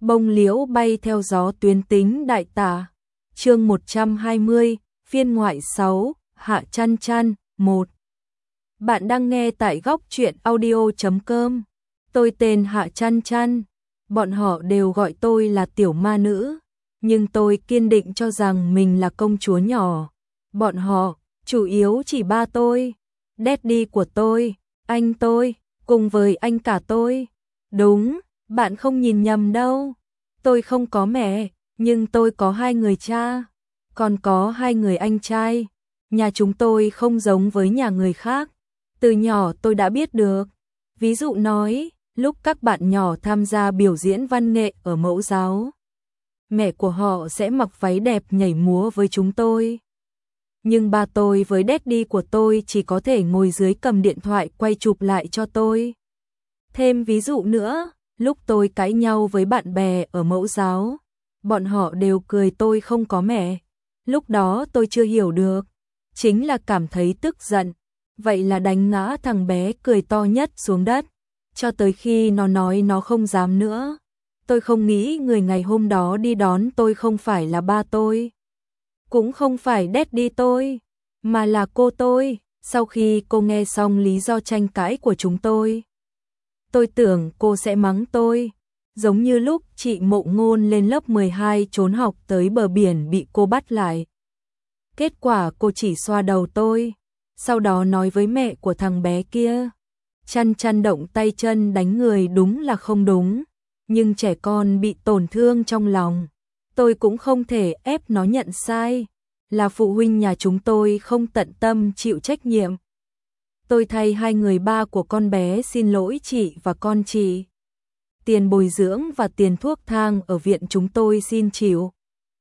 Bông liễu bay theo gió tuyến tính đại tả. Chương 120, phiên ngoại 6, Hạ Chăn Chăn 1. Bạn đang nghe tại góc truyện audio.com. Tôi tên Hạ Chăn Chăn, bọn họ đều gọi tôi là tiểu ma nữ, nhưng tôi kiên định cho rằng mình là công chúa nhỏ. Bọn họ chủ yếu chỉ ba tôi, daddy của tôi, anh tôi, cùng với anh cả tôi. Đúng, bạn không nhìn nhầm đâu. Tôi không có mẹ, nhưng tôi có hai người cha, còn có hai người anh trai. Nhà chúng tôi không giống với nhà người khác. Từ nhỏ tôi đã biết được. Ví dụ nói, lúc các bạn nhỏ tham gia biểu diễn văn nghệ ở mẫu giáo, mẹ của họ sẽ mặc váy đẹp nhảy múa với chúng tôi. Nhưng ba tôi với daddy của tôi chỉ có thể ngồi dưới cầm điện thoại quay chụp lại cho tôi. Thêm ví dụ nữa, lúc tôi cãi nhau với bạn bè ở mẫu giáo, bọn họ đều cười tôi không có mẹ. Lúc đó tôi chưa hiểu được, chính là cảm thấy tức giận, vậy là đánh ngã thằng bé cười to nhất xuống đất, cho tới khi nó nói nó không dám nữa. Tôi không nghĩ người ngày hôm đó đi đón tôi không phải là ba tôi, cũng không phải daddy tôi, mà là cô tôi. Sau khi cô nghe xong lý do tranh cãi của chúng tôi tưởng cô sẽ mắng tôi, giống như lúc chị Mộ Ngôn lên lớp 12 trốn học tới bờ biển bị cô bắt lại. Kết quả cô chỉ xoa đầu tôi, sau đó nói với mẹ của thằng bé kia, Chăn Chăn động tay chân đánh người đúng là không đúng, nhưng trẻ con bị tổn thương trong lòng, tôi cũng không thể ép nó nhận sai, là phụ huynh nhà chúng tôi không tận tâm chịu trách nhiệm. Tôi thay hai người ba của con bé xin lỗi chị và con chị. Tiền bồi dưỡng và tiền thuốc thang ở viện chúng tôi xin chịu.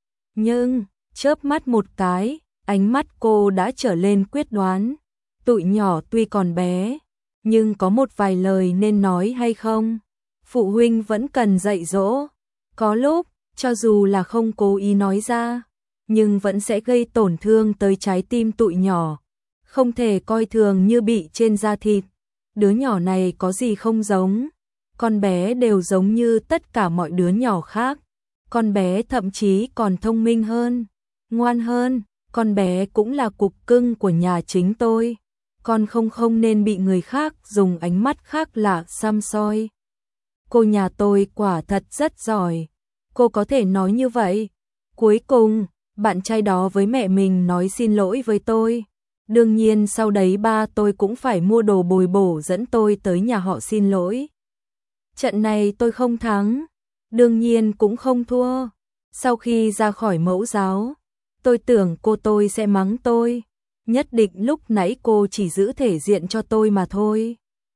Nhưng, chớp mắt một cái, ánh mắt cô đã trở lên quyết đoán. Tụi nhỏ tuy còn bé, nhưng có một vài lời nên nói hay không, phụ huynh vẫn cần dạy dỗ. Có lúc, cho dù là không cố ý nói ra, nhưng vẫn sẽ gây tổn thương tới trái tim tụi nhỏ. Không thể coi thường như bị trên da thịt. Đứa nhỏ này có gì không giống, con bé đều giống như tất cả mọi đứa nhỏ khác. Con bé thậm chí còn thông minh hơn, ngoan hơn. Con bé cũng là cục cưng của nhà chính tôi. Con không nên bị người khác dùng ánh mắt khác lạ xăm soi. Cô nhà tôi quả thật rất giỏi. Cô có thể nói như vậy. Cuối cùng, bạn trai đó với mẹ mình nói xin lỗi với tôi. Đương nhiên sau đấy ba tôi cũng phải mua đồ bồi bổ dẫn tôi tới nhà họ xin lỗi. Trận này tôi không thắng, đương nhiên cũng không thua. Sau khi ra khỏi mẫu giáo, tôi tưởng cô tôi sẽ mắng tôi. Nhất định lúc nãy cô chỉ giữ thể diện cho tôi mà thôi.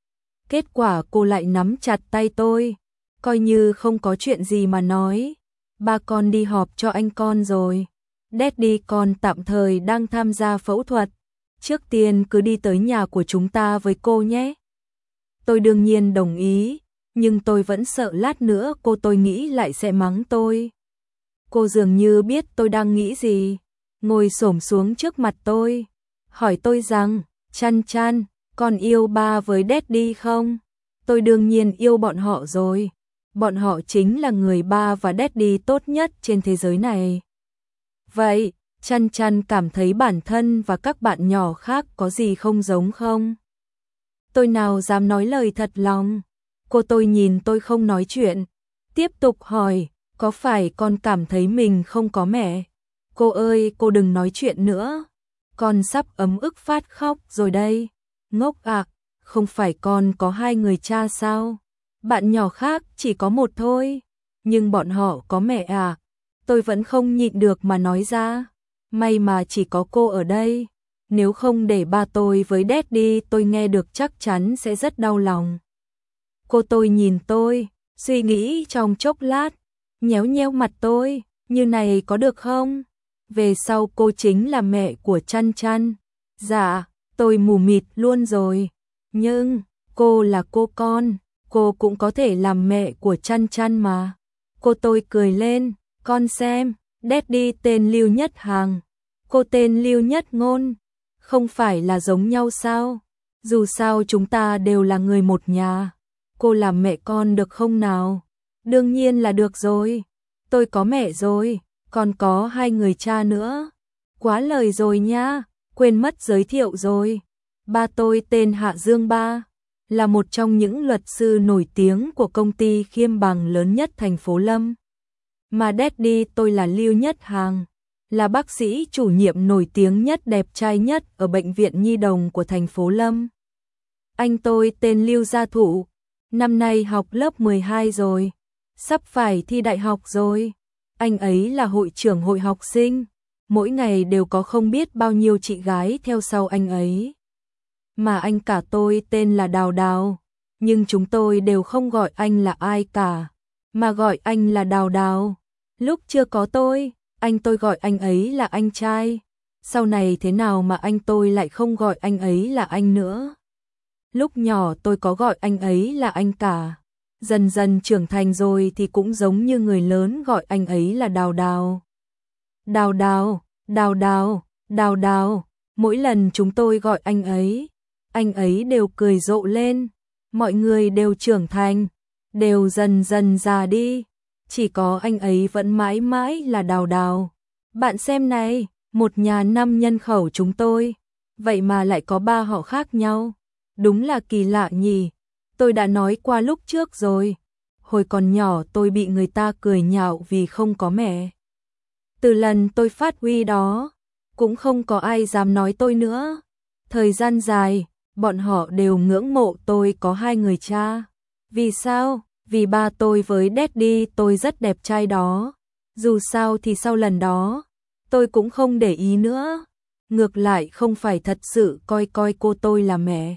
Kết quả cô lại nắm chặt tay tôi, coi như không có chuyện gì mà nói. Ba con đi họp cho anh con rồi. Daddy con tạm thời đang tham gia phẫu thuật. Trước tiên cứ đi tới nhà của chúng ta với cô nhé. Tôi đương nhiên đồng ý, nhưng tôi vẫn sợ lát nữa cô tôi nghĩ lại sẽ mắng tôi. Cô dường như biết tôi đang nghĩ gì, ngồi xổm xuống trước mặt tôi, hỏi tôi rằng, Chăn Chăn, con yêu ba với daddy không? Tôi đương nhiên yêu bọn họ rồi. Bọn họ chính là người ba và daddy tốt nhất trên thế giới này. Vậy, Chăn Chăn cảm thấy bản thân và các bạn nhỏ khác có gì không giống không? Tôi nào dám nói lời thật lòng. Cô tôi nhìn tôi không nói chuyện, tiếp tục hỏi, có phải con cảm thấy mình không có mẹ? Cô ơi, cô đừng nói chuyện nữa. Con sắp ấm ức phát khóc rồi đây. Ngốc ạ, không phải con có hai người cha sao? Bạn nhỏ khác chỉ có một thôi, nhưng bọn họ có mẹ à? Tôi vẫn không nhịn được mà nói ra. May mà chỉ có cô ở đây, nếu không để ba tôi với daddy tôi nghe được chắc chắn sẽ rất đau lòng. Cô tôi nhìn tôi, suy nghĩ trong chốc lát, nhéo nhéo mặt tôi, như này có được không? Về sau cô chính là mẹ của Chăn Chăn. Dạ, tôi mù mịt luôn rồi. Nhưng, cô là con, cô cũng có thể làm mẹ của Chăn Chăn mà. Cô tôi cười lên, con xem, daddy tên Lưu Nhất Hàng, cô tên Lưu Nhất Ngôn, không phải là giống nhau sao? Dù sao chúng ta đều là người một nhà. Cô làm mẹ con được không nào? Đương nhiên là được rồi. Tôi có mẹ rồi, còn có 2 người cha nữa. Quá lời rồi nha, quên mất giới thiệu rồi. Ba tôi tên Hạ Dương Ba, là một trong những luật sư nổi tiếng của công ty Khiêm Bằng lớn nhất thành phố Lâm. Mà daddy tôi là Lưu Nhất Hàng, là bác sĩ chủ nhiệm nổi tiếng nhất, đẹp trai nhất ở bệnh viện Nhi đồng của thành phố Lâm. Anh tôi tên Lưu Gia Thụ, năm nay học lớp 12 rồi, sắp phải thi đại học rồi. Anh ấy là hội trưởng hội học sinh, mỗi ngày đều có không biết bao nhiêu chị gái theo sau anh ấy. Mà anh cả tôi tên là Đào Đào, nhưng chúng tôi đều không gọi anh là ai cả, mà gọi anh là Đào Đào. Lúc chưa có tôi, anh tôi gọi anh ấy là anh trai. Sau này thế nào mà anh tôi lại không gọi anh ấy là anh nữa? Lúc nhỏ tôi có gọi anh ấy là anh cả. Dần dần trưởng thành rồi thì cũng giống như người lớn gọi anh ấy là Đào Đào. Đào Đào, Đào Đào, Đào Đào. Mỗi lần chúng tôi gọi anh ấy đều cười rộ lên. Mọi người đều trưởng thành, đều dần dần già đi. Chỉ có anh ấy vẫn mãi mãi là Đào Đào. Bạn xem này, một nhà 5 nhân khẩu chúng tôi, vậy mà lại có 3 họ khác nhau. Đúng là kỳ lạ nhỉ. Tôi đã nói qua lúc trước rồi. Hồi còn nhỏ tôi bị người ta cười nhạo vì không có mẹ. Từ lần tôi phát huy đó, cũng không có ai dám nói tôi nữa. Thời gian dài, bọn họ đều ngưỡng mộ tôi có 2 người cha. Vì sao? Vì ba tôi với daddy tôi rất đẹp trai đó. Dù sao thì sau lần đó, tôi cũng không để ý nữa. Ngược lại không phải thật sự coi cô tôi là mẹ,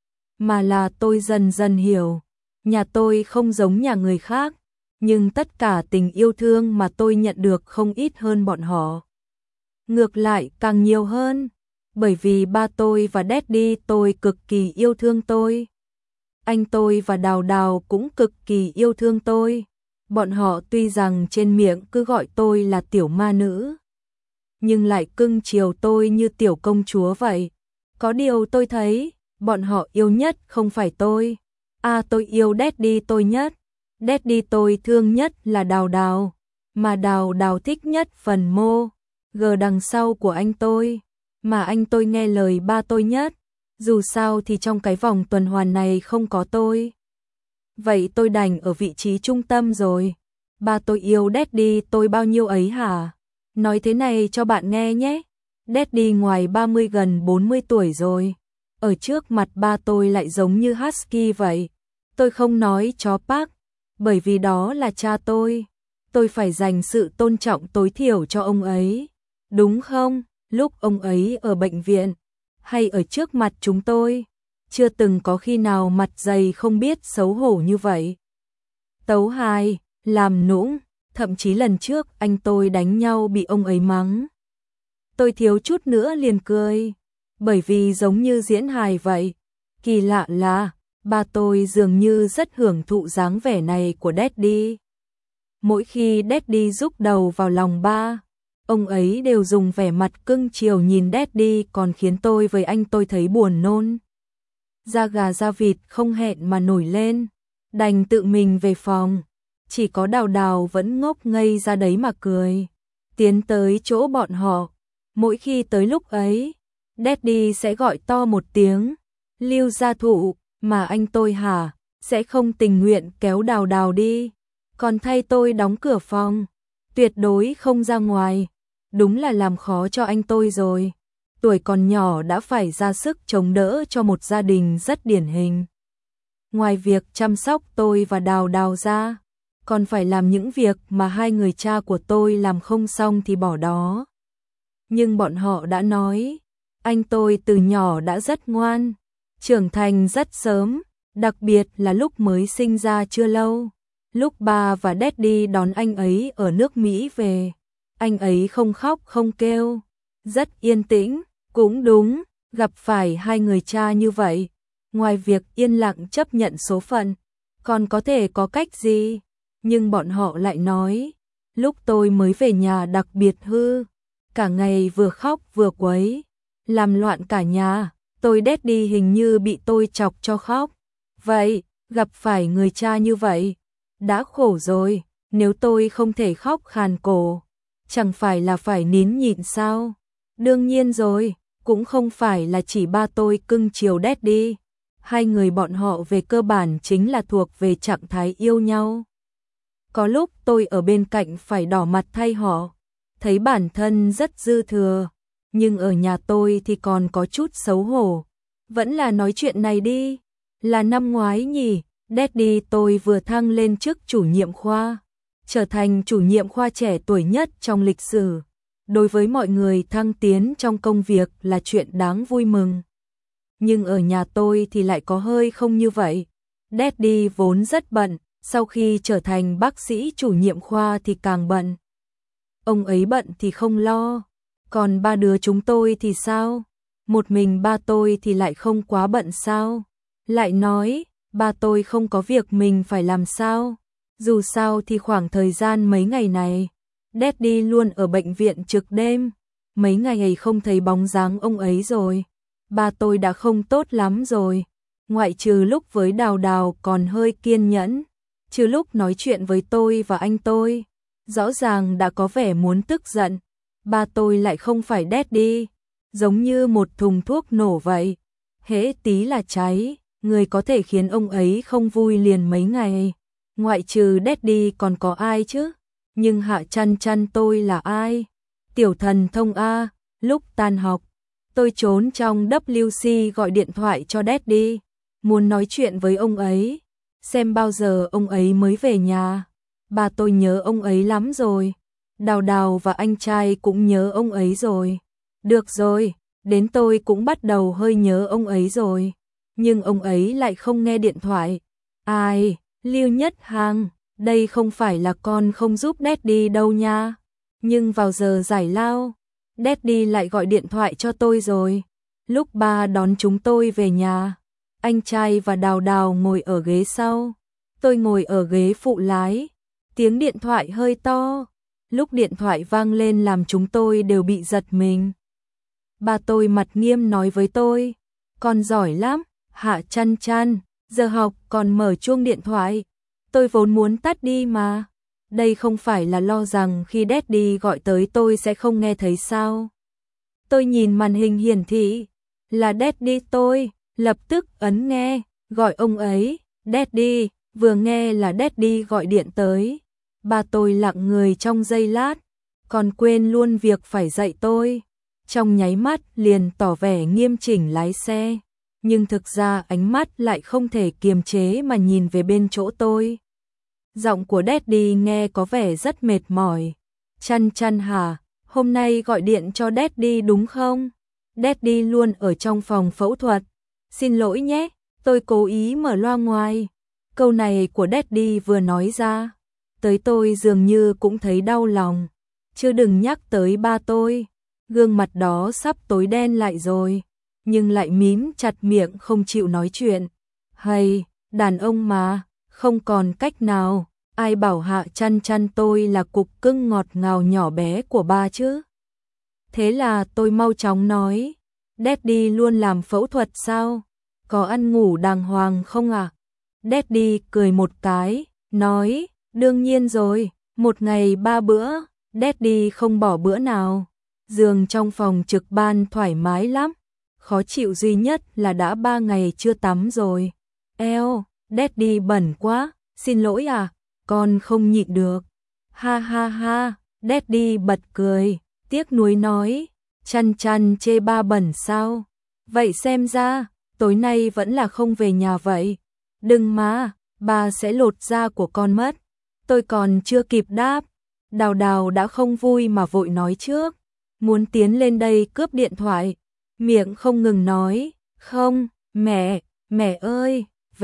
mà là tôi dần dần hiểu, nhà tôi không giống nhà người khác, nhưng tất cả tình yêu thương mà tôi nhận được không ít hơn bọn họ. Ngược lại càng nhiều hơn, bởi vì ba tôi và daddy tôi cực kỳ yêu thương tôi. Anh tôi và Đào Đào cũng cực kỳ yêu thương tôi. Bọn họ tuy rằng trên miệng cứ gọi tôi là tiểu ma nữ, nhưng lại cưng chiều tôi như tiểu công chúa vậy. Có điều tôi thấy, bọn họ yêu nhất không phải tôi. Tôi yêu daddy tôi nhất. Daddy tôi thương nhất là Đào Đào, mà Đào Đào thích nhất phần mô G đằng sau của anh tôi, mà anh tôi nghe lời ba tôi nhất. Dù sao thì trong cái vòng tuần hoàn này không có tôi, vậy tôi đành ở vị trí trung tâm rồi. Ba tôi yêu daddy tôi bao nhiêu ấy hả? Nói thế này cho bạn nghe nhé. Daddy ngoài 30 gần 40 tuổi rồi. Ở trước mặt ba tôi lại giống như husky vậy. Tôi không nói chó Park, bởi vì đó là cha tôi. Tôi phải dành sự tôn trọng tối thiểu cho ông ấy, đúng không? Lúc ông ấy ở bệnh viện, hay ở trước mặt chúng tôi, chưa từng có khi nào mặt dày không biết xấu hổ như vậy. Tấu hài, làm nũng, thậm chí lần trước anh tôi đánh nhau bị ông ấy mắng. Tôi thiếu chút nữa liền cười, bởi vì giống như diễn hài vậy. Kỳ lạ là, ba tôi dường như rất hưởng thụ dáng vẻ này của daddy. Mỗi khi daddy rúc đầu vào lòng ba, ông ấy đều dùng vẻ mặt cưng chiều nhìn daddy, còn khiến tôi với anh tôi thấy buồn nôn. Da gà da vịt không hẹn mà nổi lên, đành tự mình về phòng. Chỉ có Đào Đào vẫn ngốc ngây ra đấy mà cười. Tiến tới chỗ bọn họ, mỗi khi tới lúc ấy, daddy sẽ gọi to một tiếng, Lưu Gia Thụ, mà anh tôi hả, sẽ không tình nguyện kéo Đào Đào đi, còn thay tôi đóng cửa phòng, tuyệt đối không ra ngoài. Đúng là làm khó cho anh tôi rồi. Tuổi còn nhỏ đã phải ra sức chống đỡ cho một gia đình rất điển hình. Ngoài việc chăm sóc tôi và Đào Đào ra, còn phải làm những việc mà 2 người cha của tôi làm không xong thì bỏ đó. Nhưng bọn họ đã nói, anh tôi từ nhỏ đã rất ngoan, trưởng thành rất sớm, đặc biệt là lúc mới sinh ra chưa lâu. Lúc ba và daddy đón anh ấy ở nước Mỹ về, anh ấy không khóc không kêu, rất yên tĩnh. Cũng đúng, gặp phải 2 người cha như vậy, ngoài việc yên lặng chấp nhận số phận, còn có thể có cách gì? Nhưng bọn họ lại nói, lúc tôi mới về nhà đặc biệt hư, cả ngày vừa khóc vừa quấy, làm loạn cả nhà, tôi daddy hình như bị tôi chọc cho khóc. Vậy, gặp phải người cha như vậy, đã khổ rồi, nếu tôi không thể khóc khàn cổ, chẳng phải là phải nín nhịn sao? Đương nhiên rồi, cũng không phải là chỉ ba tôi cưng chiều Daddy. Hai người bọn họ về cơ bản chính là thuộc về trạng thái yêu nhau. Có lúc tôi ở bên cạnh phải đỏ mặt thay họ, thấy bản thân rất dư thừa, nhưng ở nhà tôi thì còn có chút xấu hổ. Vẫn là nói chuyện này đi, là năm ngoái nhỉ, Daddy tôi vừa thăng lên chức chủ nhiệm khoa, trở thành chủ nhiệm khoa trẻ tuổi nhất trong lịch sử. Đối với mọi người thăng tiến trong công việc là chuyện đáng vui mừng. Nhưng ở nhà tôi thì lại có hơi không như vậy. Daddy vốn rất bận, sau khi trở thành bác sĩ chủ nhiệm khoa thì càng bận. Ông ấy bận thì không lo, còn ba đứa chúng tôi thì sao? Một mình ba tôi thì lại không quá bận sao? Lại nói, ba tôi không có việc mình phải làm sao? Dù sao thì khoảng thời gian mấy ngày này, Daddy luôn ở bệnh viện trực đêm, mấy ngày ấy không thấy bóng dáng ông ấy rồi. Ba tôi đã không tốt lắm rồi, ngoại trừ lúc với Đào Đào còn hơi kiên nhẫn, trừ lúc nói chuyện với tôi và anh tôi, rõ ràng đã có vẻ muốn tức giận. Ba tôi lại không phải Daddy, giống như một thùng thuốc nổ vậy, hễ tí là cháy, người có thể khiến ông ấy không vui liền mấy ngày. Ngoại trừ Daddy còn có ai chứ? Nhưng Hạ Chăn Chăn tôi là ai? Tiểu thần thông A. Lúc tan học, tôi trốn trong WC gọi điện thoại cho Daddy, muốn nói chuyện với ông ấy, xem bao giờ ông ấy mới về nhà. Ba tôi nhớ ông ấy lắm rồi, Đào Đào và anh trai cũng nhớ ông ấy rồi. Được rồi, đến tôi cũng bắt đầu hơi nhớ ông ấy rồi, nhưng ông ấy lại không nghe điện thoại. Ai? Lưu Nhất Hàng, đây không phải là con không giúp Daddy đâu nha. Nhưng vào giờ giải lao, Daddy lại gọi điện thoại cho tôi rồi. Lúc ba đón chúng tôi về nhà, anh trai và Đào Đào ngồi ở ghế sau, tôi ngồi ở ghế phụ lái. Tiếng điện thoại hơi to, lúc điện thoại vang lên làm chúng tôi đều bị giật mình. Ba tôi mặt nghiêm nói với tôi, con giỏi lắm, Hạ Chăn Chăn, giờ học còn mở chuông điện thoại. Tôi vốn muốn tắt đi mà. Đây không phải là lo rằng khi Daddy gọi tới tôi sẽ không nghe thấy sao. Tôi nhìn màn hình hiển thị, là Daddy tôi, lập tức ấn nghe, gọi ông ấy, Daddy, vừa nghe là Daddy gọi điện tới. Ba tôi lặng người trong giây lát, còn quên luôn việc phải dạy tôi. Trong nháy mắt liền tỏ vẻ nghiêm chỉnh lái xe, nhưng thực ra ánh mắt lại không thể kiềm chế mà nhìn về bên chỗ tôi. Giọng của Daddy nghe có vẻ rất mệt mỏi. Chăn Chăn hả, hôm nay gọi điện cho Daddy đúng không? Daddy luôn ở trong phòng phẫu thuật. Xin lỗi nhé, tôi cố ý mở loa ngoài. Câu này của Daddy vừa nói ra, tới tôi dường như cũng thấy đau lòng. Chứ đừng nhắc tới ba tôi, gương mặt đó sắp tối đen lại rồi, nhưng lại mím chặt miệng không chịu nói chuyện. Hay, đàn ông mà, không còn cách nào, ai bảo Hạ Chăn Chăn tôi là cục cưng ngọt ngào nhỏ bé của ba chứ. Thế là tôi mau chóng nói, Daddy luôn làm phẫu thuật sao? Có ăn ngủ đàng hoàng không à? Daddy cười một cái, nói, đương nhiên rồi, một ngày 3 bữa, Daddy không bỏ bữa nào. Giường trong phòng trực ban thoải mái lắm, khó chịu duy nhất là đã 3 ngày chưa tắm rồi. Eo, Daddy bẩn quá, xin lỗi à, con không nhịn được. Ha ha ha, Daddy bật cười, tiếc nuối nói, Chăn Chăn chê ba bẩn sao? Vậy xem ra, tối nay vẫn là không về nhà vậy. Đừng mà, ba sẽ lột da của con mất. Tôi còn chưa kịp đáp, Đào Đào đã không vui mà vội nói trước, muốn tiến lên đây cướp điện thoại, miệng không ngừng nói, không, mẹ ơi,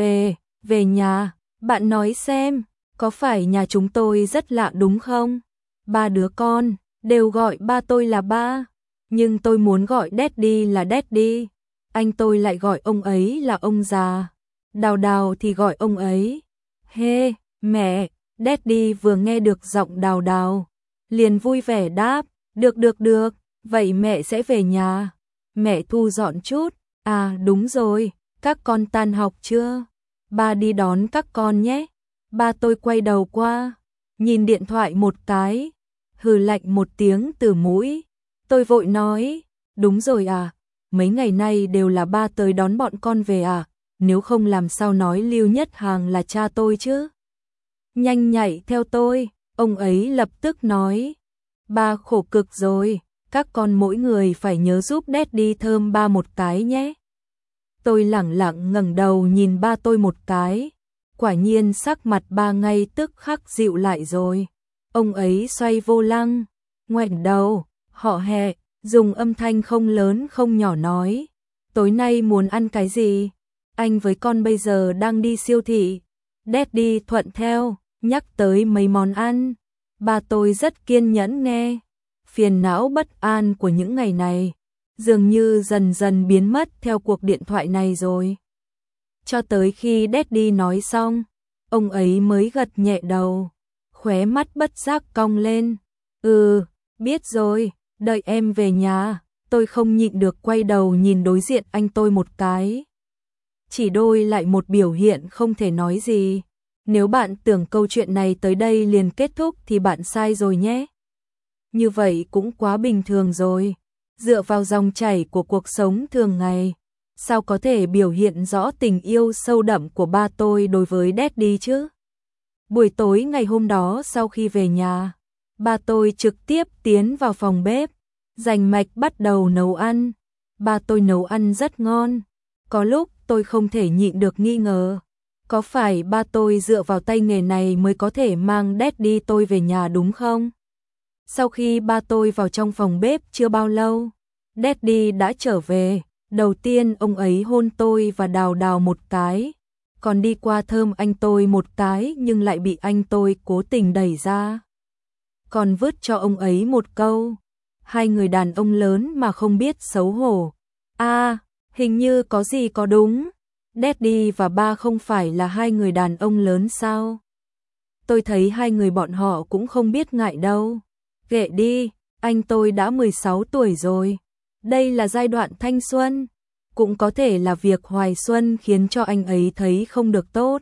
về nhà, bạn nói xem, có phải nhà chúng tôi rất lạ đúng không? Ba đứa con đều gọi ba tôi là ba, nhưng tôi muốn gọi Daddy là Daddy, anh tôi lại gọi ông ấy là ông già, Đào Đào thì gọi ông ấy. Hê, mẹ, Daddy vừa nghe được giọng Đào Đào, liền vui vẻ đáp, được, vậy mẹ sẽ về nhà. Mẹ thu dọn chút, à đúng rồi, các con tan học chưa? Ba đi đón các con nhé. Ba tôi quay đầu qua, nhìn điện thoại một cái, hừ lạnh một tiếng từ mũi. Tôi vội nói, đúng rồi à, mấy ngày nay đều là ba tới đón bọn con về à, nếu không làm sao nói Lưu Nhất Hàng là cha tôi chứ. Nhanh nhảy theo tôi, ông ấy lập tức nói, ba khổ cực rồi, các con mỗi người phải nhớ giúp Daddy thơm ba một cái nhé. Tôi lẳng lặng ngẩng đầu nhìn ba tôi một cái, quả nhiên sắc mặt ba ngay tức khắc dịu lại rồi. Ông ấy xoay vô lăng, ngoảnh đầu, họ Hè, dùng âm thanh không lớn không nhỏ nói, tối nay muốn ăn cái gì? Anh với con bây giờ đang đi siêu thị. Daddy thuận theo, nhắc tới mấy món ăn. Ba tôi rất kiên nhẫn nghe. Phiền não bất an của những ngày này dường như dần dần biến mất theo cuộc điện thoại này rồi. Cho tới khi Daddy nói xong, ông ấy mới gật nhẹ đầu, khóe mắt bất giác cong lên. Biết rồi, đợi em về nhà. Tôi không nhịn được quay đầu nhìn đối diện anh tôi một cái. Chỉ đôi lại một biểu hiện không thể nói gì. Nếu bạn tưởng câu chuyện này tới đây liền kết thúc thì bạn sai rồi nhé. Như vậy cũng quá bình thường rồi. Dựa vào dòng chảy của cuộc sống thường ngày, sao có thể biểu hiện rõ tình yêu sâu đậm của ba tôi đối với Daddy chứ? Buổi tối ngày hôm đó sau khi về nhà, ba tôi trực tiếp tiến vào phòng bếp, rành mạch bắt đầu nấu ăn. Ba tôi nấu ăn rất ngon. Có lúc tôi không thể nhịn được nghi ngờ, có phải ba tôi dựa vào tay nghề này mới có thể mang Daddy tôi về nhà đúng không? Sau khi ba tôi vào trong phòng bếp chưa bao lâu, Daddy đã trở về. Đầu tiên ông ấy hôn tôi và đào đào một cái, còn đi qua thơm anh tôi một cái nhưng lại bị anh tôi cố tình đẩy ra. Còn vứt cho ông ấy một câu, hai người đàn ông lớn mà không biết xấu hổ. Hình như có gì có đúng. Daddy và ba không phải là hai người đàn ông lớn sao? Tôi thấy hai người bọn họ cũng không biết ngại đâu. Kệ đi, anh tôi đã 16 tuổi rồi. Đây là giai đoạn thanh xuân, cũng có thể là việc hoài xuân khiến cho anh ấy thấy không được tốt.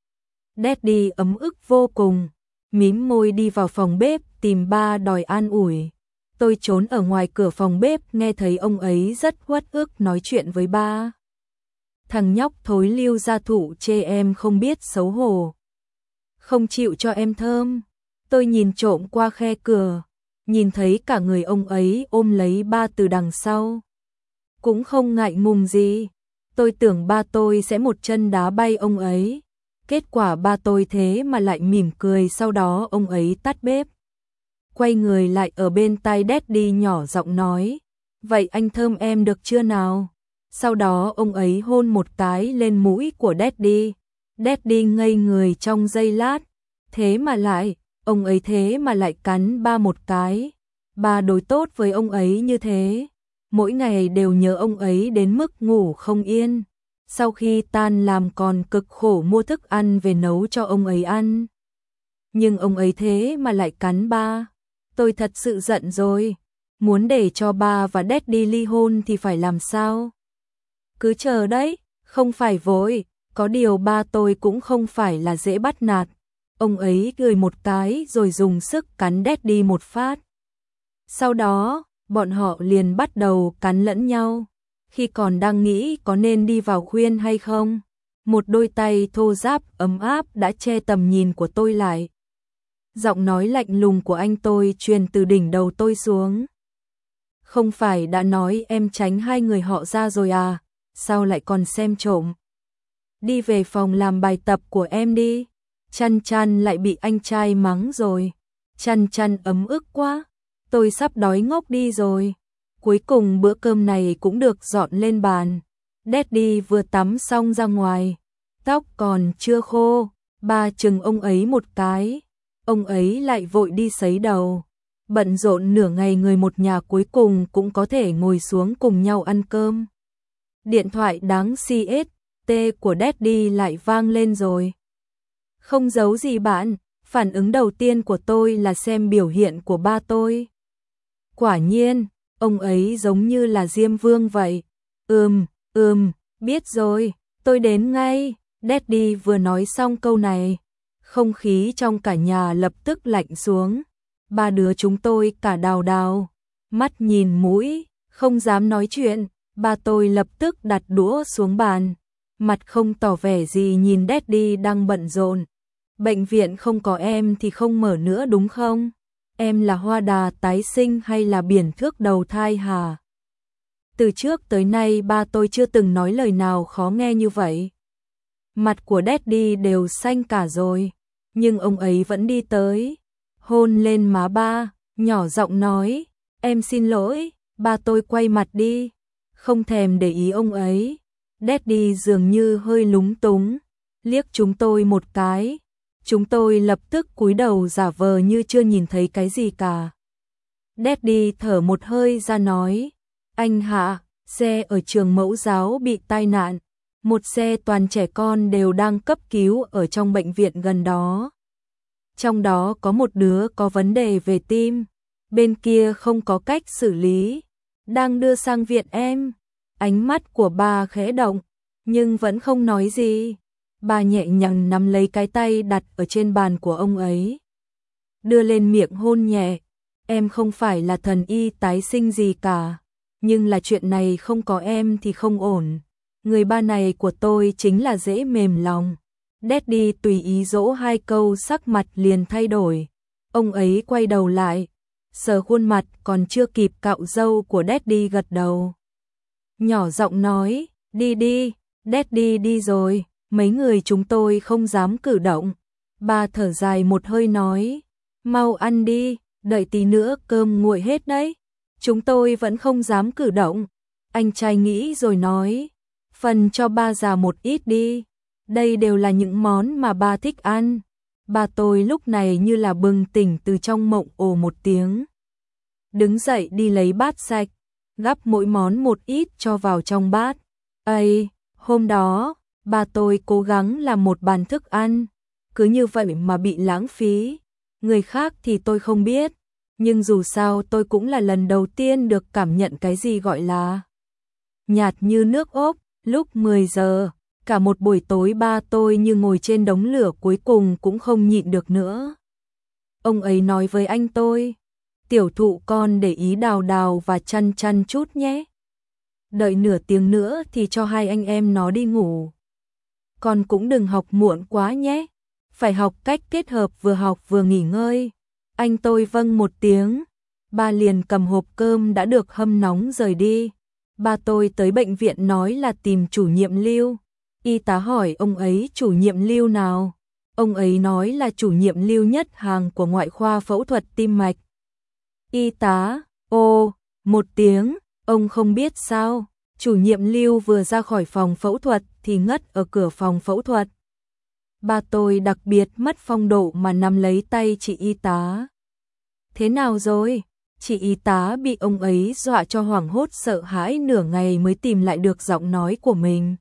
Daddy ấm ức vô cùng, mím môi đi vào phòng bếp tìm ba đòi an ủi. Tôi trốn ở ngoài cửa phòng bếp nghe thấy ông ấy rất uất ức nói chuyện với ba. Thằng nhóc thối Lưu gia thụ chê em không biết xấu hổ, không chịu cho em thơm. Tôi nhìn trộm qua khe cửa, nhìn thấy cả người ông ấy ôm lấy ba từ đằng sau. Cũng không ngại ngùng gì. Tôi tưởng ba tôi sẽ một chân đá bay ông ấy. Kết quả ba tôi thế mà lại mỉm cười, sau đó ông ấy tắt bếp. Quay người lại ở bên tai Daddy nhỏ giọng nói, vậy anh thơm em được chưa nào? Sau đó ông ấy hôn một cái lên mũi của Daddy. Daddy ngây người trong giây lát, ông ấy thế mà lại cắn ba một cái. Ba đối tốt với ông ấy như thế, mỗi ngày đều nhớ ông ấy đến mức ngủ không yên. Sau khi tan làm còn cực khổ mua thức ăn về nấu cho ông ấy ăn. Nhưng ông ấy thế mà lại cắn ba. Tôi thật sự giận rồi. Muốn để cho ba và Daddy ly hôn thì phải làm sao? Cứ chờ đấy, không phải vội. Có điều ba tôi cũng không phải là dễ bắt nạt. Ông ấy cười một cái rồi dùng sức cắn Daddy một phát. Sau đó, bọn họ liền bắt đầu cắn lẫn nhau. Khi còn đang nghĩ có nên đi vào khuyên hay không, một đôi tay thô ráp ấm áp đã che tầm nhìn của tôi lại. Giọng nói lạnh lùng của anh tôi truyền từ đỉnh đầu tôi xuống. Không phải đã nói em tránh hai người họ ra rồi à, sao lại còn xem trộm? Đi về phòng làm bài tập của em đi. Chăn chăn lại bị anh trai mắng rồi. Chăn chăn ấm ức quá, tôi sắp đói ngốc đi rồi. Cuối cùng bữa cơm này cũng được dọn lên bàn. Daddy vừa tắm xong ra ngoài, tóc còn chưa khô, ba chừng ông ấy một cái. Ông ấy lại vội đi sấy đầu. Bận rộn nửa ngày người một nhà cuối cùng cũng có thể ngồi xuống cùng nhau ăn cơm. Điện thoại đáng CST của Daddy lại vang lên rồi. Không giấu gì bạn, phản ứng đầu tiên của tôi là xem biểu hiện của ba tôi. Quả nhiên, ông ấy giống như là Diêm Vương vậy. Biết rồi, tôi đến ngay. Daddy vừa nói xong câu này, Không khí trong cả nhà lập tức lạnh xuống. Ba đứa chúng tôi cả đào đào, mắt nhìn mũi, không dám nói chuyện. Ba tôi lập tức đặt đũa xuống bàn, mặt không tỏ vẻ gì nhìn Daddy đang bận rộn. Bệnh viện không có em thì không mở nữa đúng không? Em là hoa đà tái sinh hay là biển thước đầu thai hả? Từ trước tới nay ba tôi chưa từng nói lời nào khó nghe như vậy. Mặt của Daddy đều xanh cả rồi, nhưng ông ấy vẫn đi tới, hôn lên má ba, nhỏ giọng nói, em xin lỗi. Ba tôi quay mặt đi, không thèm để ý ông ấy. Daddy dường như hơi lúng túng, liếc chúng tôi một cái. Chúng tôi lập tức cúi đầu giả vờ như chưa nhìn thấy cái gì cả. Daddy thở một hơi ra nói, anh Hạ, xe ở trường mẫu giáo bị tai nạn. Một xe toàn trẻ con đều đang cấp cứu ở trong bệnh viện gần đó. Trong đó có một đứa có vấn đề về tim, bên kia không có cách xử lý, đang đưa sang viện em. Ánh mắt của ba khẽ động, nhưng vẫn không nói gì. Bà nhẹ nhàng nắm lấy cái tay đặt ở trên bàn của ông ấy, đưa lên miệng hôn nhẹ. Em không phải là thần y tái sinh gì cả, nhưng là chuyện này không có em thì không ổn. Người ba này của tôi chính là dễ mềm lòng. Daddy tùy ý dỗ hai câu sắc mặt liền thay đổi. Ông ấy quay đầu lại, sờ khuôn mặt còn chưa kịp cạo râu của Daddy gật đầu. Nhỏ giọng nói, đi đi, Daddy đi rồi. Mấy người chúng tôi không dám cử động. Ba thở dài một hơi nói, mau ăn đi, đợi tí nữa cơm nguội hết đấy. Chúng tôi vẫn không dám cử động. Anh trai nghĩ rồi nói, phần cho ba già một ít đi. Đây đều là những món mà ba thích ăn. Ba tôi lúc này như là bừng tỉnh từ trong mộng, ồ một tiếng. Đứng dậy đi lấy bát sạch, gắp mỗi món một ít cho vào trong bát. Ây, hôm đó, ba tôi cố gắng làm một bàn thức ăn, cứ như vậy mà bị lãng phí. Người khác thì tôi không biết, nhưng dù sao tôi cũng là lần đầu tiên được cảm nhận cái gì gọi là nhạt như nước ốp. Lúc 10 giờ, cả một buổi tối ba tôi như ngồi trên đống lửa, cuối cùng cũng không nhịn được nữa. Ông ấy nói với anh tôi, tiểu thụ con để ý đào đào và chăn chăn chút nhé. Đợi nửa tiếng nữa thì cho hai anh em nó đi ngủ. Con cũng đừng học muộn quá nhé, phải học cách kết hợp vừa học vừa nghỉ ngơi. Anh tôi vâng một tiếng, ba liền cầm hộp cơm đã được hâm nóng rời đi. Ba tôi tới bệnh viện nói là tìm chủ nhiệm Lưu. Y tá hỏi ông ấy chủ nhiệm Lưu nào. Ông ấy nói là chủ nhiệm Lưu nhất hàng của ngoại khoa phẫu thuật tim mạch. Y tá, ô, một tiếng, ông không biết sao. Chủ nhiệm Lưu vừa ra khỏi phòng phẫu thuật thì ngất ở cửa phòng phẫu thuật. Ba tôi đặc biệt mất phong độ mà nắm lấy tay chị y tá. Thế nào rồi? Chị y tá bị ông ấy dọa cho hoảng hốt sợ hãi, nửa ngày mới tìm lại được giọng nói của mình.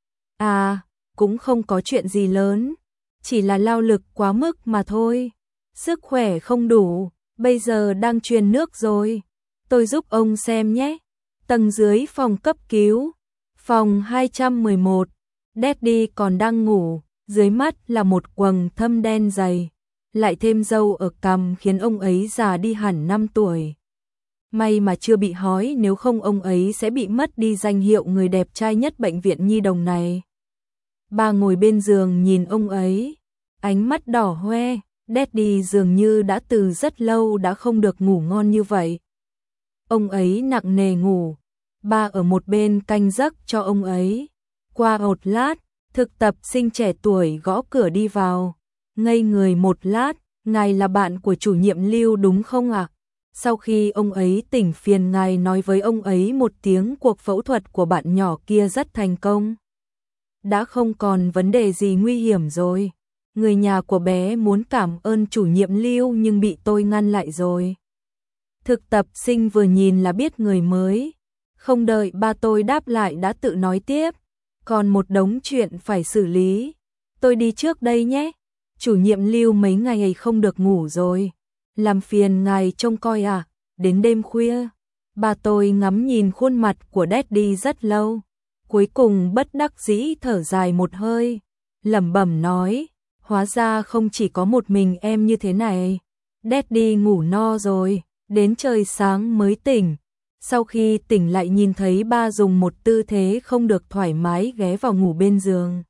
À, cũng không có chuyện gì lớn, chỉ là lao lực quá mức mà thôi. Sức khỏe không đủ, bây giờ đang truyền nước rồi. Tôi giúp ông xem nhé. Tầng dưới phòng cấp cứu, phòng 211, Daddy còn đang ngủ, dưới mắt là một quầng thâm đen dày, lại thêm râu ở cằm khiến ông ấy già đi hẳn 5 tuổi. May mà chưa bị hói, nếu không ông ấy sẽ bị mất đi danh hiệu người đẹp trai nhất bệnh viện nhi đồng này. Ba ngồi bên giường nhìn ông ấy, ánh mắt đỏ hoe. Daddy dường như đã từ rất lâu đã không được ngủ ngon như vậy. Ông ấy nặng nề ngủ, ba ở một bên canh giấc cho ông ấy. Qua một lát, thực tập sinh trẻ tuổi gõ cửa đi vào. Ngây người một lát, ngài là bạn của chủ nhiệm Lưu đúng không ạ? Sau khi ông ấy tỉnh, phiền ngài nói với ông ấy một tiếng cuộc phẫu thuật của bạn nhỏ kia rất thành công. Đã không còn vấn đề gì nguy hiểm rồi. Người nhà của bé muốn cảm ơn chủ nhiệm Lưu nhưng bị tôi ngăn lại rồi. Thực tập sinh vừa nhìn là biết người mới. Không đợi ba tôi đáp lại đã tự nói tiếp. Còn một đống chuyện phải xử lý. Tôi đi trước đây nhé. Chủ nhiệm Lưu mấy ngày không được ngủ rồi. Làm phiền ngài trông coi à, đến đêm khuya. Ba tôi ngắm nhìn khuôn mặt của Daddy rất lâu. Cuối cùng bất đắc dĩ thở dài một hơi, lẩm bẩm nói, Hóa ra không chỉ có một mình em như thế này. Daddy ngủ no rồi, đến trời sáng mới tỉnh. Sau khi tỉnh lại nhìn thấy ba dùng một tư thế không được thoải mái ghé vào ngủ bên giường.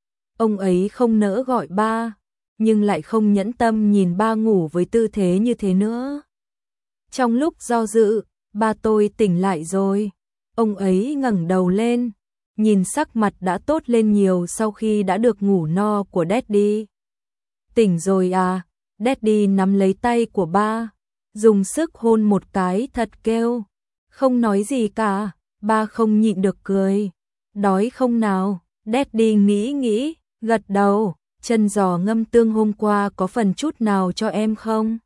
Ông ấy không nỡ gọi ba, nhưng lại không nhẫn tâm nhìn ba ngủ với tư thế như thế nữa. Trong lúc do dự, ba tôi tỉnh lại rồi. Ông ấy ngẩng đầu lên, nhìn sắc mặt đã tốt lên nhiều sau khi đã được ngủ no của Daddy. Tỉnh rồi à? Daddy nắm lấy tay của ba, dùng sức hôn một cái thật kêu. Không nói gì cả, ba không nhịn được cười. Đói không nào? Daddy nghĩ, gật đầu. Chân giò ngâm tương hôm qua có phần chút nào cho em không?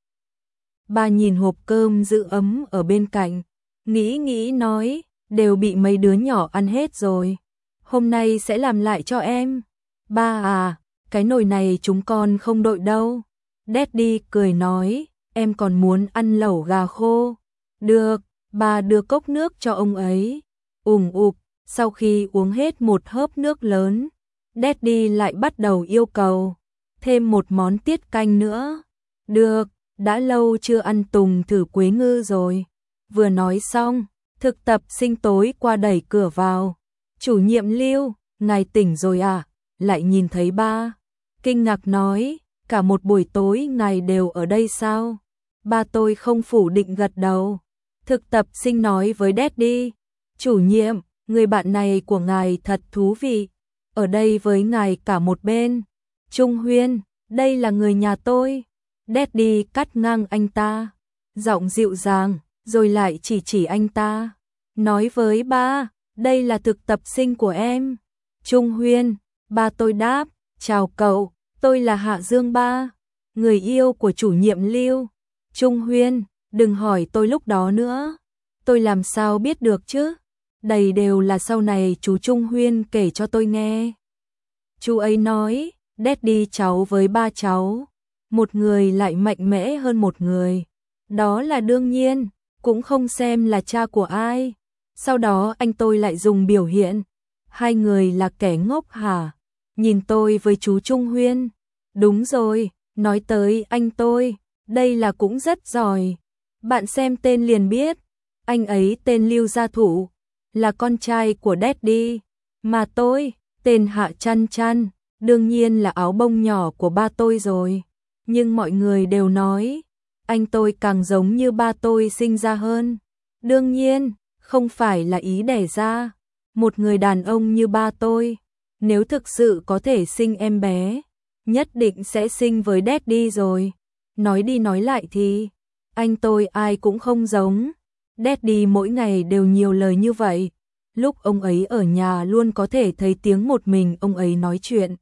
Ba nhìn hộp cơm giữ ấm ở bên cạnh, nghĩ nói, đều bị mấy đứa nhỏ ăn hết rồi. Hôm nay sẽ làm lại cho em. Ba à, cái nồi này chúng con không đội đâu. Daddy cười nói, em còn muốn ăn lẩu gà khô. Được, ba đưa cốc nước cho ông ấy. Ục, sau khi uống hết một hớp nước lớn, Daddy lại bắt đầu yêu cầu thêm một món tiết canh nữa. Được, đã lâu chưa ăn tùng thử quế ngư rồi. Vừa nói xong, thực tập sinh tối qua đẩy cửa vào. Chủ nhiệm Lưu, ngài tỉnh rồi à? Lại nhìn thấy ba. Kinh ngạc nói, cả một buổi tối ngài đều ở đây sao? Ba tôi không phủ định gật đầu. Thực tập sinh nói với Daddy, chủ nhiệm, người bạn này của ngài thật thú vị. Ở đây với ngài cả một bên. Trung Huyên, đây là người nhà tôi. Daddy cắt ngang anh ta, giọng dịu dàng, rồi lại chỉ anh ta. Nói với ba, đây là thực tập sinh của em. Trung Huyên, ba tôi đáp, chào cậu, tôi là Hạ Dương ba, người yêu của chủ nhiệm Lưu. Trung Huyên, đừng hỏi tôi lúc đó nữa. Tôi làm sao biết được chứ? Đầy đều là sau này chú Trung Huyên kể cho tôi nghe. Chú ấy nói, Daddy cháu với ba cháu, một người lại mạnh mẽ hơn một người. Đó là đương nhiên, cũng không xem là cha của ai. Sau đó anh tôi lại dùng biểu hiện. Hai người là kẻ ngốc hả? Nhìn tôi với chú Trung Huyên. Đúng rồi, nói tới anh tôi, đây là cũng rất giỏi. Bạn xem tên liền biết. Anh ấy tên Lưu Gia Thủ, là con trai của Daddy. Mà tôi, tên Hạ Chăn Chăn, đương nhiên là áo bông nhỏ của ba tôi rồi. Nhưng mọi người đều nói, anh tôi càng giống như ba tôi sinh ra hơn. Đương nhiên, không phải là ý đẻ ra. Một người đàn ông như ba tôi, nếu thực sự có thể sinh em bé, nhất định sẽ sinh với Daddy rồi. Nói đi nói lại thì, anh tôi ai cũng không giống. Daddy mỗi ngày đều nhiều lời như vậy. Lúc ông ấy ở nhà luôn có thể thấy tiếng một mình ông ấy nói chuyện.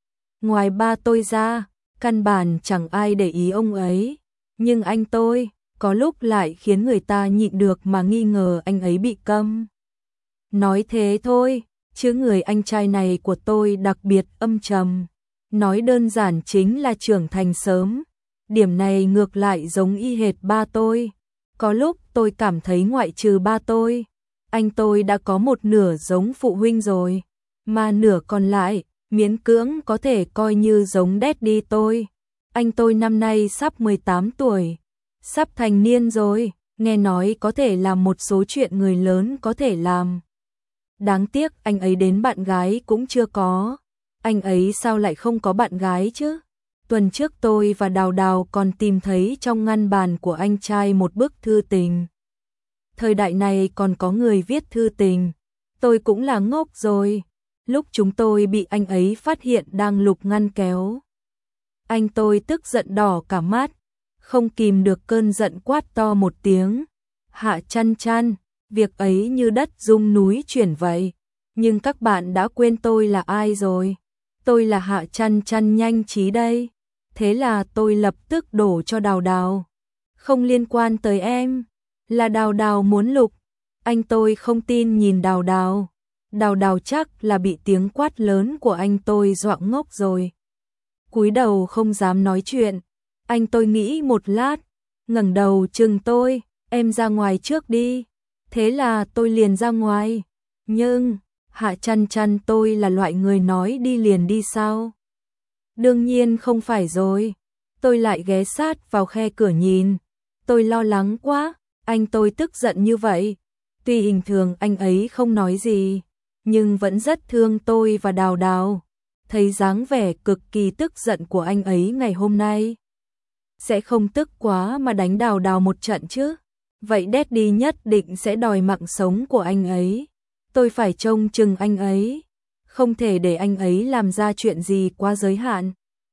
Ngoài ba tôi ra, căn bản chẳng ai để ý ông ấy. Nhưng anh tôi, có lúc lại khiến người ta nhịn được mà nghi ngờ anh ấy bị câm. Nói thế thôi, chứ người anh trai này của tôi đặc biệt âm trầm. Nói đơn giản chính là trưởng thành sớm. Điểm này ngược lại giống y hệt ba tôi. Có lúc tôi cảm thấy ngoại trừ ba tôi, anh tôi đã có một nửa giống phụ huynh rồi. Mà nửa còn lại, miễn cưỡng có thể coi như giống Daddy tôi. Anh tôi năm nay sắp 18 tuổi, sắp thành niên rồi, nghe nói có thể làm một số chuyện người lớn có thể làm. Đáng tiếc anh ấy đến bạn gái cũng chưa có. Anh ấy sao lại không có bạn gái chứ? Tuần trước tôi và Đào Đào còn tìm thấy trong ngăn bàn của anh trai một bức thư tình. Thời đại này còn có người viết thư tình. Tôi cũng là ngốc rồi. Lúc chúng tôi bị anh ấy phát hiện đang lục ngăn kéo, anh tôi tức giận đỏ cả mắt, không kìm được cơn giận quát to một tiếng. Hạ Chăn Chăn, việc ấy như đất rung núi chuyển vậy. Nhưng các bạn đã quên tôi là ai rồi. Tôi là Hạ Chăn Chăn nhanh trí đây. Thế là tôi lập tức đổ cho Đào Đào. Không liên quan tới em, là Đào Đào muốn lục. Anh tôi không tin nhìn Đào Đào. Đào Đào chắc là bị tiếng quát lớn của anh tôi dọa ngốc rồi. Cúi đầu không dám nói chuyện. Anh tôi nghĩ một lát, ngẩng đầu chừng tôi, em ra ngoài trước đi. Thế là tôi liền ra ngoài. Nhưng, Hạ Chăn Chăn tôi là loại người nói đi liền đi sao? Đương nhiên không phải rồi. Tôi lại ghé sát vào khe cửa nhìn. Tôi lo lắng quá, anh tôi tức giận như vậy. Tuy bình thường anh ấy không nói gì, nhưng vẫn rất thương tôi và Đào Đào. Thấy dáng vẻ cực kỳ tức giận của anh ấy ngày hôm nay. Sẽ không tức quá mà đánh Đào Đào một trận chứ. Vậy Daddy nhất định sẽ đòi mạng sống của anh ấy. Tôi phải trông chừng anh ấy. Không thể để anh ấy làm ra chuyện gì quá giới hạn.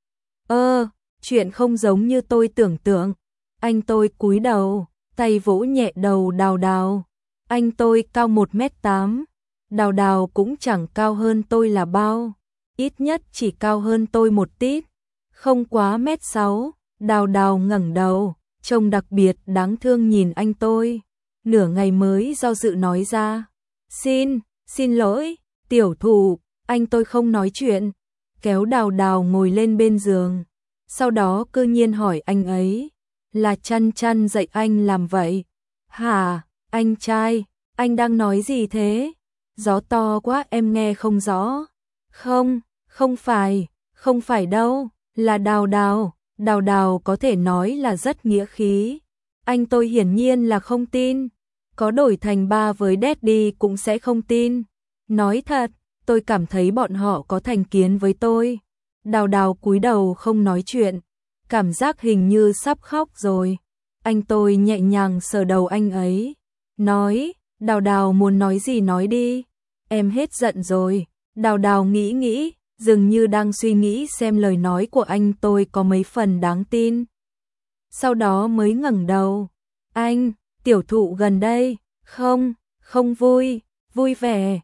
Chuyện không giống như tôi tưởng tượng. Anh tôi cúi đầu, tay vỗ nhẹ đầu Đào Đào. Anh tôi cao 1m8. Đào Đào cũng chẳng cao hơn tôi là bao. Ít nhất chỉ cao hơn tôi một tít. Không quá 1m6. Đào Đào ngẩng đầu, trông đặc biệt đáng thương nhìn anh tôi. Nửa ngày mới do dự nói ra. Xin lỗi, tiểu thụ, anh tôi không nói chuyện. Kéo Đào Đào ngồi lên bên giường. Sau đó cư nhiên hỏi anh ấy. Là Chăn Chăn dạy anh làm vậy? Hả, anh trai, anh đang nói gì thế? Gió to quá em nghe không rõ. Không phải đâu, là Đào Đào. Đào Đào có thể nói là rất nghĩa khí. Anh tôi hiển nhiên là không tin. Có đổi thành ba với Daddy cũng sẽ không tin. Nói thật, tôi cảm thấy bọn họ có thành kiến với tôi. Đào Đào cúi đầu không nói chuyện. Cảm giác hình như sắp khóc rồi. Anh tôi nhẹ nhàng sờ đầu anh ấy. Nói, Đào Đào muốn nói gì nói đi. Em hết giận rồi. Đào Đào nghĩ, dường như đang suy nghĩ xem lời nói của anh tôi có mấy phần đáng tin. Sau đó mới ngẩng đầu. Anh, tiểu thụ gần đây, không vui vẻ.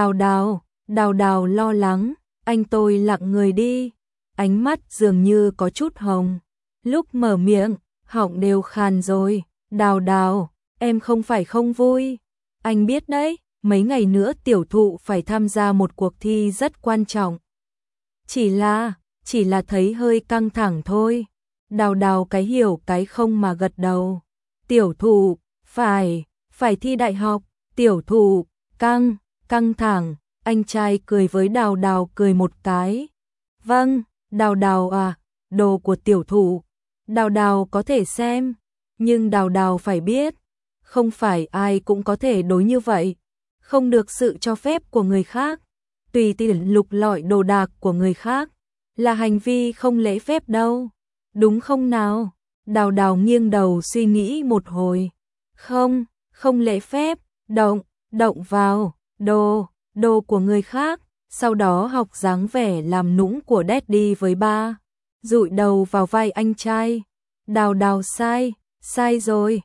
Đào Đào lo lắng. Anh tôi lặng người đi. Ánh mắt dường như có chút hồng. Lúc mở miệng, họng đều khàn rồi. Đào Đào, em không phải không vui. Anh biết đấy, mấy ngày nữa tiểu thụ phải tham gia một cuộc thi rất quan trọng. Chỉ là thấy hơi căng thẳng thôi. Đào Đào cái hiểu cái không mà gật đầu. Tiểu thụ, phải thi đại học. Tiểu thụ, căng thẳng. Anh trai cười với Đào Đào cười một cái. Vâng, Đào Đào à, đồ của tiểu thụ. Đào Đào có thể xem, nhưng Đào Đào phải biết, không phải ai cũng có thể đối như vậy. Không được sự cho phép của người khác. Tùy tiện lục lọi đồ đạc của người khác là hành vi không lễ phép đâu. Đúng không nào? Đào Đào nghiêng đầu suy nghĩ một hồi. Không lễ phép, động vào đồ của người khác, sau đó học dáng vẻ làm nũng của Daddy với ba, dụi đầu vào vai anh trai. Đào Đào sai rồi,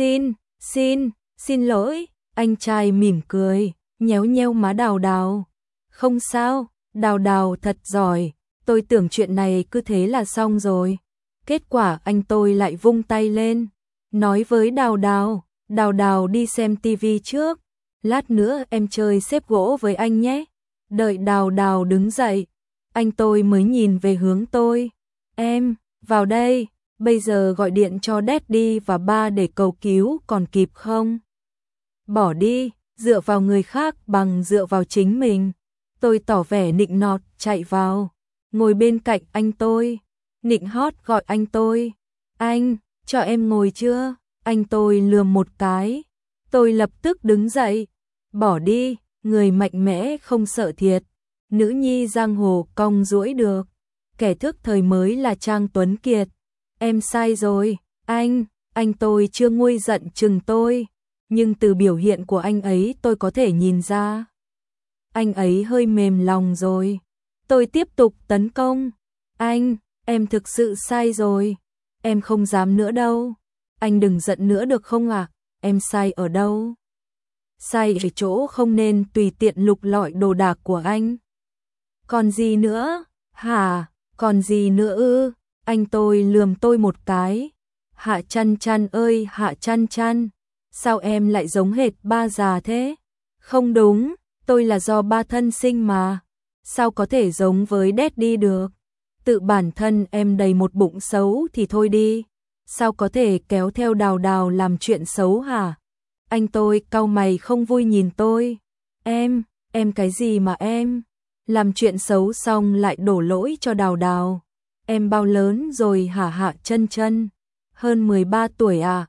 xin lỗi. Anh trai mỉm cười, nhéo nhéo má Đào Đào. Không sao, Đào Đào thật giỏi, tôi tưởng chuyện này cứ thế là xong rồi. Kết quả anh tôi lại vung tay lên, nói với Đào Đào, Đào Đào đi xem tivi trước, lát nữa em chơi xếp gỗ với anh nhé. Đợi Đào Đào đứng dậy, anh tôi mới nhìn về hướng tôi. Em, vào đây, bây giờ gọi điện cho Daddy và ba để cầu cứu còn kịp không? Bỏ đi, dựa vào người khác bằng dựa vào chính mình. Tôi tỏ vẻ nịnh nọt chạy vào, ngồi bên cạnh anh tôi. Nịnh hót gọi anh tôi. Anh, cho em ngồi chưa? Anh tôi lườm một cái. Tôi lập tức đứng dậy. Bỏ đi, người mạnh mẽ không sợ thiệt. Nữ nhi giang hồ cong duỗi được. Kẻ thức thời mới là Trang Tuấn Kiệt. Em sai rồi, anh tôi chưa nguôi giận chừng tôi. Nhưng từ biểu hiện của anh ấy tôi có thể nhìn ra. Anh ấy hơi mềm lòng rồi. Tôi tiếp tục tấn công. Em thực sự sai rồi. Em không dám nữa đâu. Anh đừng giận nữa được không ạ? Em sai ở đâu? Sai ở chỗ không nên tùy tiện lục lọi đồ đạc của anh. Còn gì nữa? Hả? Còn gì nữa ư? Anh tôi lườm tôi một cái. Hạ Chăn Chăn ơi Hạ Chăn Chăn, sao em lại giống hệt ba già thế? Không đúng, tôi là do ba thân sinh mà. Sao có thể giống với Daddy được? Tự bản thân em đầy một bụng xấu thì thôi đi. Sao có thể kéo theo Đào Đào làm chuyện xấu hả? Anh tôi cau mày không vui nhìn tôi. Em cái gì mà em? Làm chuyện xấu xong lại đổ lỗi cho Đào Đào. Em bao lớn rồi hả Hạ Chân Chân? Hơn 13 tuổi à?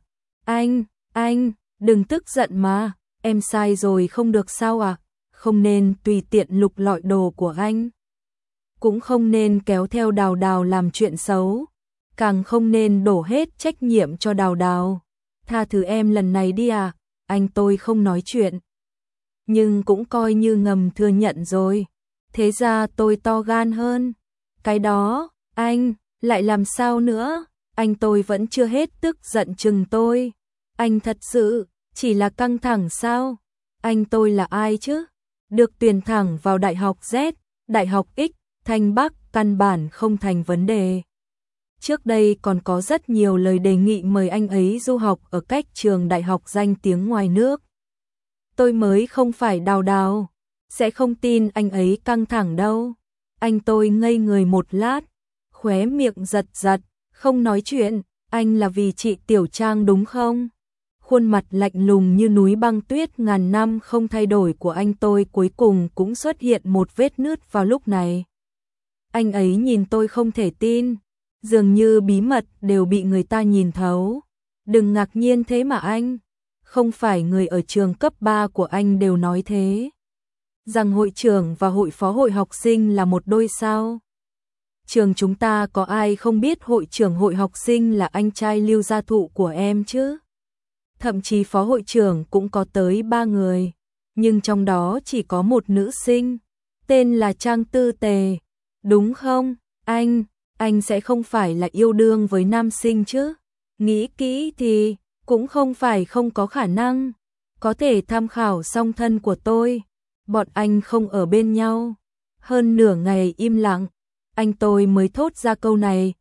Anh, đừng tức giận mà, em sai rồi không được sao à? Không nên tùy tiện lục lọi đồ của anh. Cũng không nên kéo theo Đào Đào làm chuyện xấu. Càng không nên đổ hết trách nhiệm cho Đào Đào. Tha thứ em lần này đi à, anh tôi không nói chuyện. Nhưng cũng coi như ngầm thừa nhận rồi. Thế ra tôi to gan hơn. Cái đó, anh, lại làm sao nữa? Anh tôi vẫn chưa hết tức giận chừng tôi. Anh thật sự, chỉ là căng thẳng sao? Anh tôi là ai chứ? Được tuyển thẳng vào Đại học Z, Đại học X, Thanh Bắc, căn bản không thành vấn đề. Trước đây còn có rất nhiều lời đề nghị mời anh ấy du học ở cách trường đại học danh tiếng ngoài nước. Tôi mới không phải Đào Đào, sẽ không tin anh ấy căng thẳng đâu. Anh tôi ngây người một lát, khóe miệng giật giật, không nói chuyện. Anh là vì chị Tiểu Trang đúng không? Khuôn mặt lạnh lùng như núi băng tuyết ngàn năm không thay đổi của anh tôi cuối cùng cũng xuất hiện một vết nứt vào lúc này. Anh ấy nhìn tôi không thể tin, dường như bí mật đều bị người ta nhìn thấu. Đừng ngạc nhiên thế mà anh, không phải người ở trường cấp 3 của anh đều nói thế. Rằng hội trưởng và hội phó hội học sinh là một đôi sao? Trường chúng ta có ai không biết hội trưởng hội học sinh là anh trai Lưu Gia Thụ của em chứ? Thậm chí phó hội trưởng cũng có tới 3 người, nhưng trong đó chỉ có một nữ sinh, tên là Trang Tư Tề, đúng không? Anh sẽ không phải là yêu đương với nam sinh chứ? Nghĩ kỹ thì cũng không phải không có khả năng, có thể tham khảo song thân của tôi. Bọn anh không ở bên nhau. Hơn nửa ngày im lặng, anh tôi mới thốt ra câu này.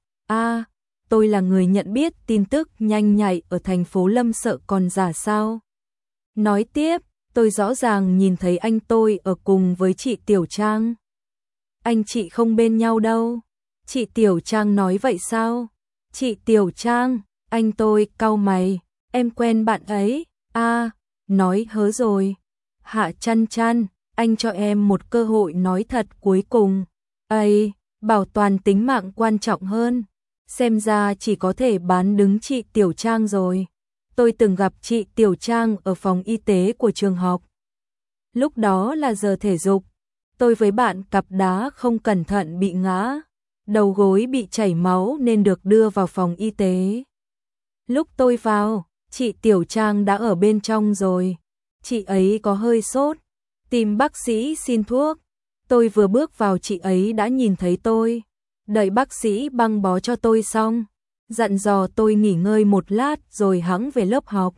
Tôi là người nhận biết tin tức nhanh nhạy ở thành phố Lâm sợ còn giả sao? Nói tiếp, tôi rõ ràng nhìn thấy anh tôi ở cùng với chị Tiểu Trang. Anh chị không bên nhau đâu. Chị Tiểu Trang nói vậy sao? Chị Tiểu Trang, anh tôi cau mày, em quen bạn ấy. Nói hớ rồi. Hạ Chăn Chăn, anh cho em một cơ hội nói thật cuối cùng. Bảo toàn tính mạng quan trọng hơn. Xem ra chỉ có thể bán đứng chị Tiểu Trang rồi. Tôi từng gặp chị Tiểu Trang ở phòng y tế của trường học. Lúc đó là giờ thể dục. Tôi với bạn cặp đá không cẩn thận bị ngã. Đầu gối bị chảy máu nên được đưa vào phòng y tế. Lúc tôi vào, chị Tiểu Trang đã ở bên trong rồi. Chị ấy có hơi sốt, tìm bác sĩ xin thuốc. Tôi vừa bước vào chị ấy đã nhìn thấy tôi. Đợi bác sĩ băng bó cho tôi xong, dặn dò tôi nghỉ ngơi một lát rồi hẵng về lớp học.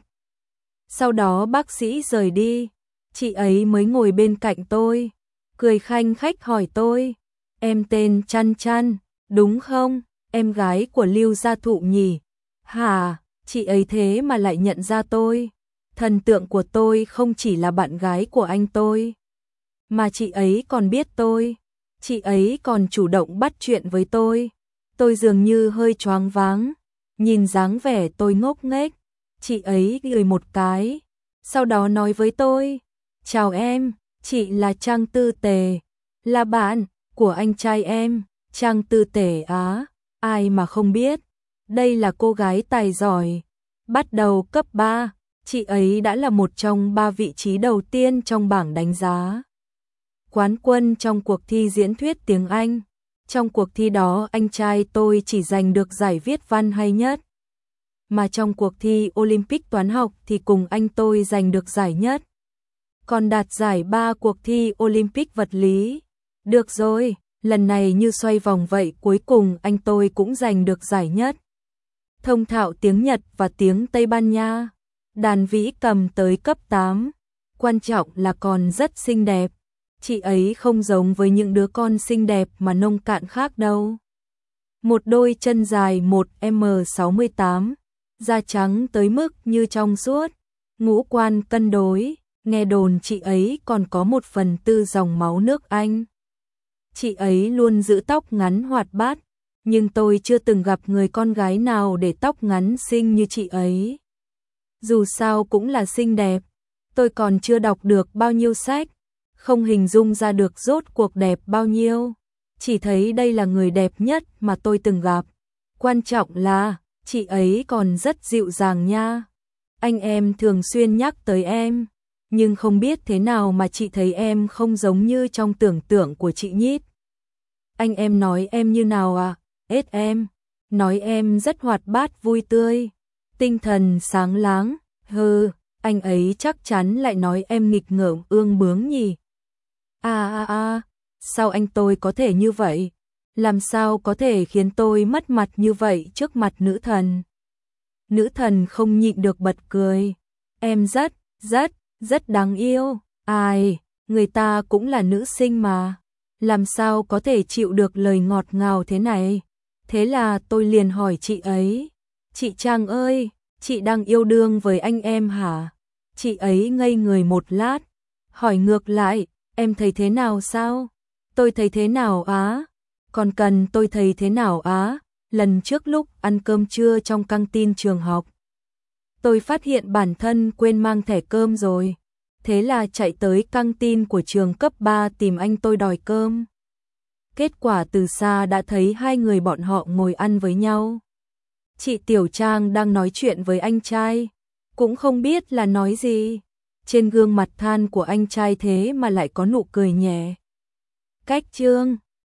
Sau đó bác sĩ rời đi, chị ấy mới ngồi bên cạnh tôi, cười khanh khách hỏi tôi, em tên Chăn Chăn, đúng không? Em gái của Lưu Gia Thụ nhỉ? Hả, chị ấy thế mà lại nhận ra tôi. Thần tượng của tôi không chỉ là bạn gái của anh tôi, mà chị ấy còn biết tôi. Chị ấy còn chủ động bắt chuyện với tôi. Tôi dường như hơi choáng váng, nhìn dáng vẻ tôi ngốc nghếch. Chị ấy cười một cái, sau đó nói với tôi, chào em, chị là Trang Tư Tề, là bạn của anh trai em. Trang Tư Tề á, ai mà không biết, đây là cô gái tài giỏi. Bắt đầu cấp 3, chị ấy đã là một trong 3 vị trí đầu tiên trong bảng đánh giá quán quân trong cuộc thi diễn thuyết tiếng Anh. Trong cuộc thi đó anh trai tôi chỉ giành được giải viết văn hay nhất. Mà trong cuộc thi Olympic toán học thì cùng anh tôi giành được giải nhất. Còn đạt giải 3 cuộc thi Olympic vật lý. Được rồi, lần này như xoay vòng vậy, cuối cùng anh tôi cũng giành được giải nhất. Thông thạo tiếng Nhật và tiếng Tây Ban Nha. Đàn vĩ cầm tới cấp 8. Quan trọng là còn rất xinh đẹp. Chị ấy không giống với những đứa con xinh đẹp mà nông cạn khác đâu. Một đôi chân dài 1m68, da trắng tới mức như trong suốt, ngũ quan cân đối, nghe đồn chị ấy còn có 1/4 dòng máu nước Anh. Chị ấy luôn giữ tóc ngắn hoạt bát, nhưng tôi chưa từng gặp người con gái nào để tóc ngắn xinh như chị ấy. Dù sao cũng là xinh đẹp, tôi còn chưa đọc được bao nhiêu sách, không hình dung ra được rốt cuộc đẹp bao nhiêu. chỉ thấy đây là người đẹp nhất mà tôi từng gặp. Quan trọng là, chị ấy còn rất dịu dàng nha. Anh em thường xuyên nhắc tới em, nhưng không biết thế nào mà chị thấy em không giống như trong tưởng tượng của chị nhít. Anh em nói em như nào à? Em nói em rất hoạt bát vui tươi, tinh thần sáng láng. Hừ, anh ấy chắc chắn lại nói em nghịch ngợm ương bướng nhỉ. Sao anh tôi có thể như vậy? Làm sao có thể khiến tôi mất mặt như vậy trước mặt nữ thần? Nữ thần không nhịn được bật cười. Em rất đáng yêu. Ai, người ta cũng là nữ sinh mà. Làm sao có thể chịu được lời ngọt ngào thế này? Thế là tôi liền hỏi chị ấy. Chị Trang ơi, chị đang yêu đương với anh em hả? Chị ấy ngây người một lát, hỏi ngược lại, em thấy thế nào sao? Tôi thấy thế nào á? Còn cần tôi thấy thế nào á? Lần trước lúc ăn cơm trưa trong căng tin trường học, tôi phát hiện bản thân quên mang thẻ cơm rồi. Thế là chạy tới căng tin của trường cấp 3 tìm anh tôi đòi cơm. Kết quả từ xa đã thấy hai người bọn họ ngồi ăn với nhau. Chị Tiểu Trang đang nói chuyện với anh trai, cũng không biết là nói gì. Trên gương mặt than của anh trai thế mà lại có nụ cười nhẹ. Cách chương